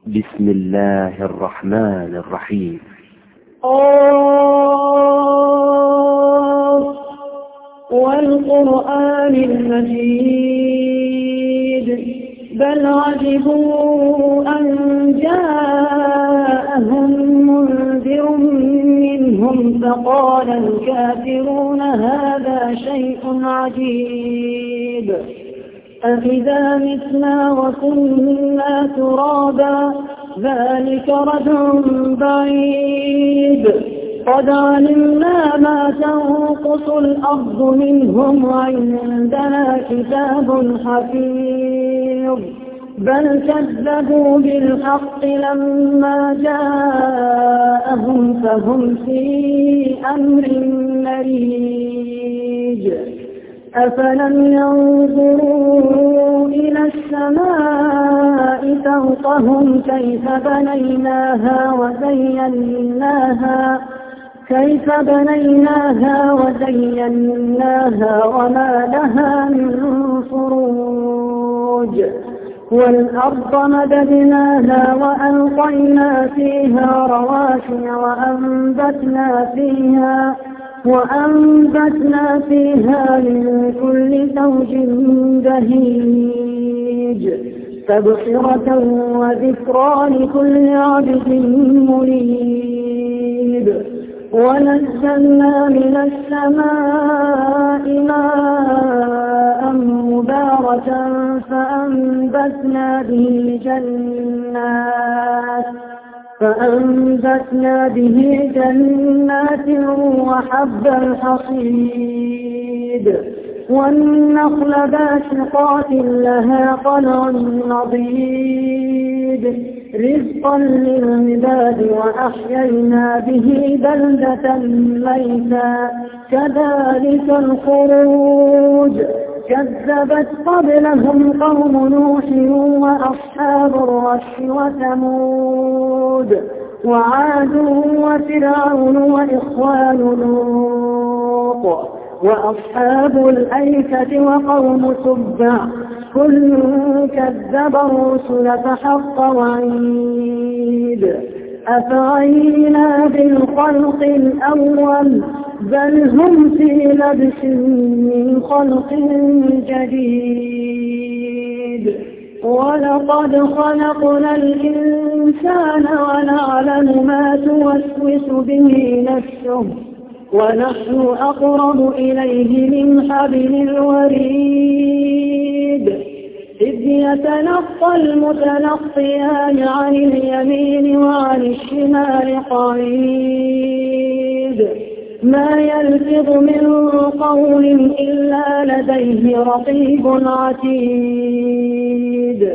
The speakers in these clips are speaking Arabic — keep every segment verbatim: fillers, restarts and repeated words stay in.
بسم الله الرحمن الرحيم. قاف والقرآن المجيد بل عجبوا أن جاءهم منذر منهم فقال الكافرون هذا شيء عجيب أإذا متنا وكنا ترابا ذلك رجع بعيد قد علمنا ما تنقص الأرض منهم وعندنا كتاب حفيظ بل كذبوا بالحق لما جاءهم فهم في أمر مريج أفلم ينظروا إلى السماء فوقهم كيف بنيناها وزيناها كيف بنيناها وزيناها وما لها من فروج والأرض مددناها وألقينا فيها رواسي وأنبتنا فيها وأنبتنا فيها من كل زوج بهيج تبصرة وذكرى لكل عبد منيب ونزلنا من السماء ماء مباركا فأنبتنا به جنات فأنبتنا به جنات وحب الحصيد والنخل باسقات لها طلع نضيد رزقا للعباد وأحيينا به بلدة ميتا كذلك الخروج كذبت قبلهم قوم نوح وأصحاب الرس وثمود وعاد وفرعون وإخوان لوط وأصحاب الأيكة وقوم تبع كل كذب الرسل فحق وعيد أفعينا بالخلق الأول بل هم في لبس من خلق جديد ولقد خلقنا الإنسان ونعلم ما توسوس به نفسه ونحن أقرب إليه من حبل الوريد إذ يتلقى المتلقيان عن اليمين وعن الشمال قعيد ما يلفظ من قول إلا لديه رقيب عتيد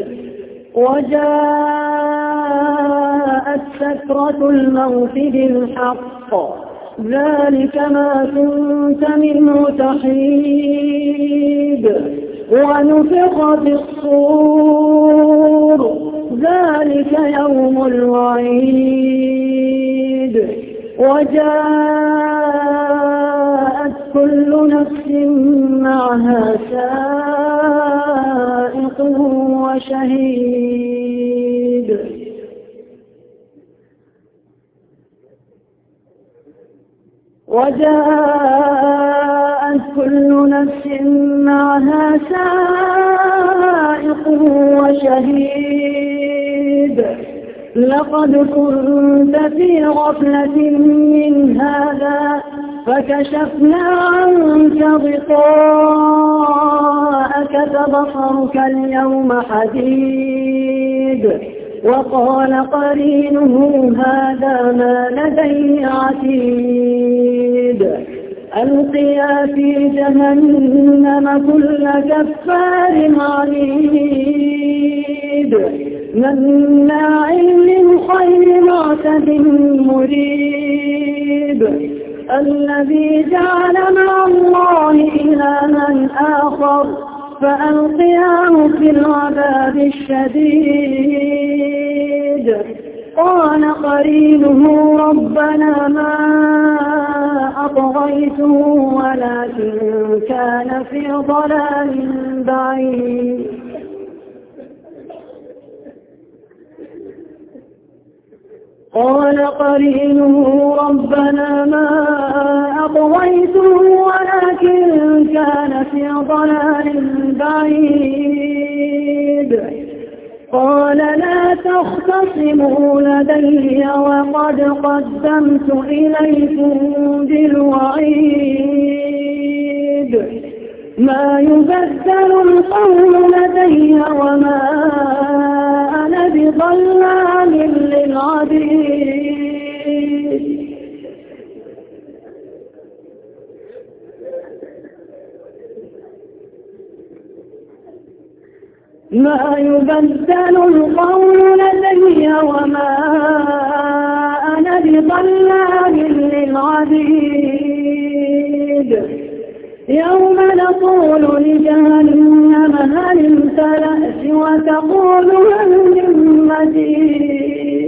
وجاءت سكرة الموت بالحق ذلك ما كنت منه تحيد ونفخ في الصور ذلك يوم الوعيد وجاءت كل نفس معها سائق وشهيد وجاءت كل نفس معها سائق وشهيد لقد كنت في غفلة من هذا فكشفنا عنك غطاءك فبصرك اليوم حديد وقال قرينه هذا ما لدي عتيد ألقيا في جهنم كل كفار عنيد مناع للخير معتد مريب الذي جعل مع الله إلها آخر فألقياه في العذاب الشديد قال قرينه ربنا ما أطغيته ولكن كان في ضلال بعيد قال قرينه ربنا ما أطغيته ولكن كان في ضلال بعيد قال لا تختصموا لدي وقد قدمت إليكم بالوعيد ما يبدل القول لدي وما أنا بظلام للعبيد ما يبدل القول لدي وما أنا بظلام للعبيد يوم نقول لجهنم هل امتلأت وتقول هل من مزيد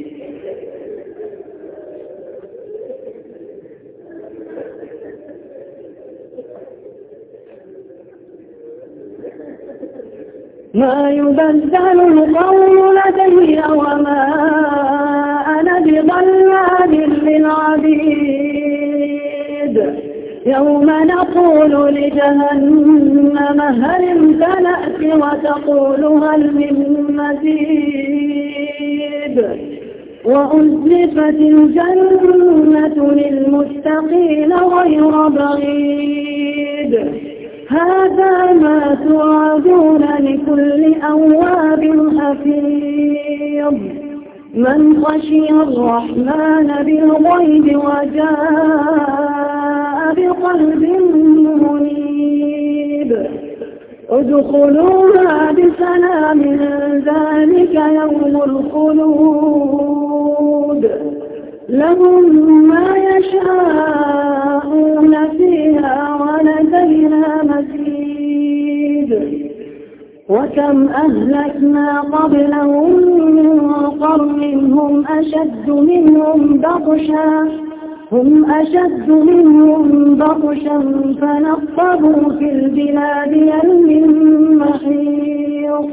ما يبدل القول لدي وما أنا بظلام للعبيد يوم نقول لجهنم هل امتلأت وتقول هل من مزيد وأزلفت الجنة للمتقين غير بعيد هذا ما توعدون لكل أواب حفيظ من خشي الرحمن بالغيب وجاء بقلب منيب ادخلوها بسلام ذلك يوم الخلود لهم ما يشاءون فيها ولدينا مزيد وكم أهلكنا قبلهم من قرن هم أشد منهم بطشا هم أشد منهم بطشا فنقبوا في البلاد هل من محيص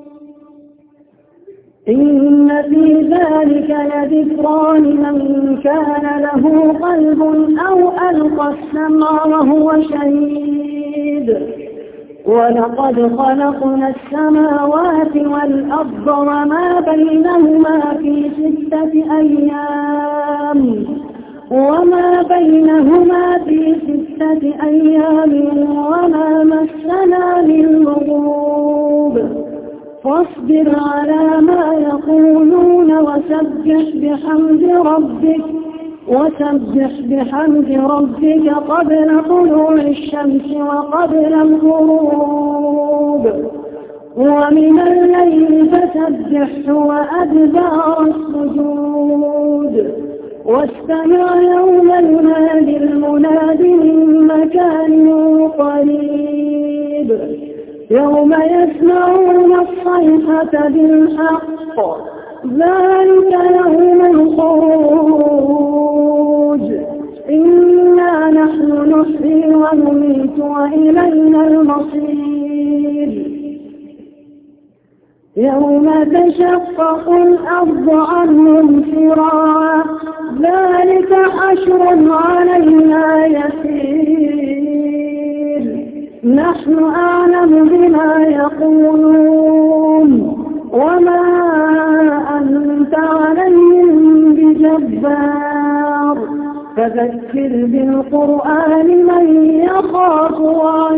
إن في ذلك لذكرى لمن كان له قلب أو ألقى السمع وهو شهيد ولقد خلقنا السماوات والأرض وما بينهما في ستة أيام وما بينهما في ستة أيام وما مسنا من لغوب فاصبر على ما يقولون وسبح بحمد ربك وسبح بحمد ربك قبل طلوع الشمس وقبل الغروب ومن الليل فسبحه وأدبار السجود واستمع يوم ينادي المناد من مكان قريب يوم يسمعون الصيحة بالحق ذلك يوم الخروج إنا نحن نحيي ونميت وإلينا المصير يوم تشقق الأرض عنهم سراعا ذلك حشر علينا يسير نحن أعلم بما يقولون وما أنت عليهم بجبار فذكر بالقرآن من يخاف